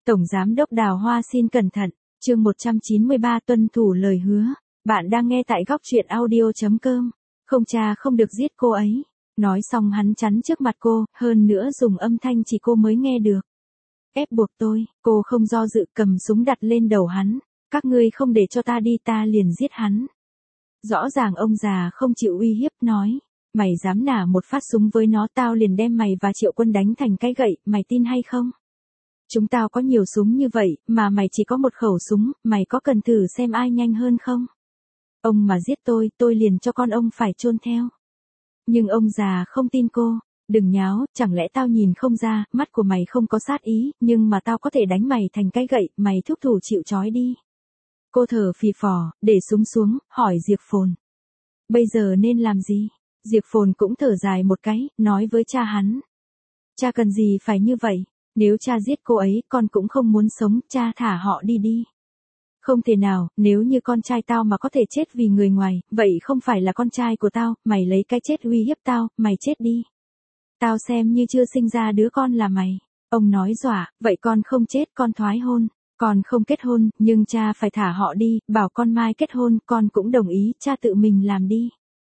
Tổng Giám đốc Đào Hoa xin cẩn thận, chương 193 tuân thủ lời hứa. Bạn đang nghe tại góc truyện audio.com. Không, cha không được giết cô ấy. Nói xong hắn chắn trước mặt cô, hơn nữa dùng âm thanh chỉ cô mới nghe được. Ép buộc tôi, cô không do dự cầm súng đặt lên đầu hắn. Các ngươi không để cho ta đi ta liền giết hắn. Rõ ràng ông già không chịu uy hiếp nói. Mày dám nả một phát súng với nó tao liền đem mày và Triệu Quân đánh thành cái gậy, mày tin hay không? Chúng tao có nhiều súng như vậy, mà mày chỉ có một khẩu súng, mày có cần thử xem ai nhanh hơn không? Ông mà giết tôi liền cho con ông phải chôn theo. Nhưng ông già không tin cô. Đừng nháo, chẳng lẽ tao nhìn không ra, mắt của mày không có sát ý, nhưng mà tao có thể đánh mày thành cái gậy, mày thúc thủ chịu trói đi. Cô thở phì phò, để súng xuống, hỏi Diệp Phồn. Bây giờ nên làm gì? Diệp Phồn cũng thở dài một cái, nói với cha hắn. Cha cần gì phải như vậy? Nếu cha giết cô ấy, con cũng không muốn sống, cha thả họ đi đi. Không thể nào, nếu như con trai tao mà có thể chết vì người ngoài, vậy không phải là con trai của tao, mày lấy cái chết uy hiếp tao, mày chết đi. Tao xem như chưa sinh ra đứa con là mày. Ông nói dọa, vậy con không chết, con thoái hôn. Con không kết hôn, nhưng cha phải thả họ đi, bảo con mai kết hôn, con cũng đồng ý, cha tự mình làm đi.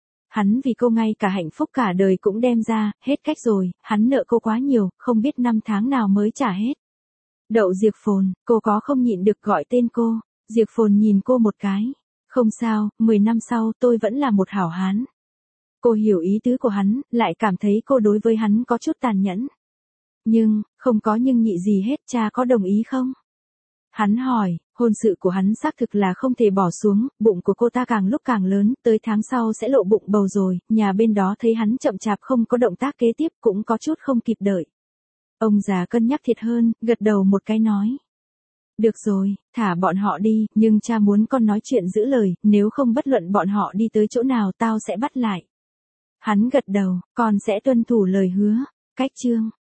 Hắn vì cô ngay cả hạnh phúc cả đời cũng đem ra, hết cách rồi, hắn nợ cô quá nhiều, không biết năm tháng nào mới trả hết. Đậu Diệp Phồn, cô có không nhịn được gọi tên cô. Diệp Phồn nhìn cô một cái. Không sao, 10 năm sau tôi vẫn là một hảo hán. Cô hiểu ý tứ của hắn, lại cảm thấy cô đối với hắn có chút tàn nhẫn. Nhưng, không có nhưng nhị gì hết, cha có đồng ý không? Hắn hỏi, hôn sự của hắn xác thực là không thể bỏ xuống, bụng của cô ta càng lúc càng lớn, tới tháng sau sẽ lộ bụng bầu rồi, nhà bên đó thấy hắn chậm chạp không có động tác kế tiếp cũng có chút không kịp đợi. Ông già cân nhắc thiệt hơn, gật đầu một cái nói. Được rồi, thả bọn họ đi, nhưng cha muốn con nói chuyện giữ lời, nếu không bất luận bọn họ đi tới chỗ nào tao sẽ bắt lại. Hắn gật đầu, con sẽ tuân thủ lời hứa. Cách chương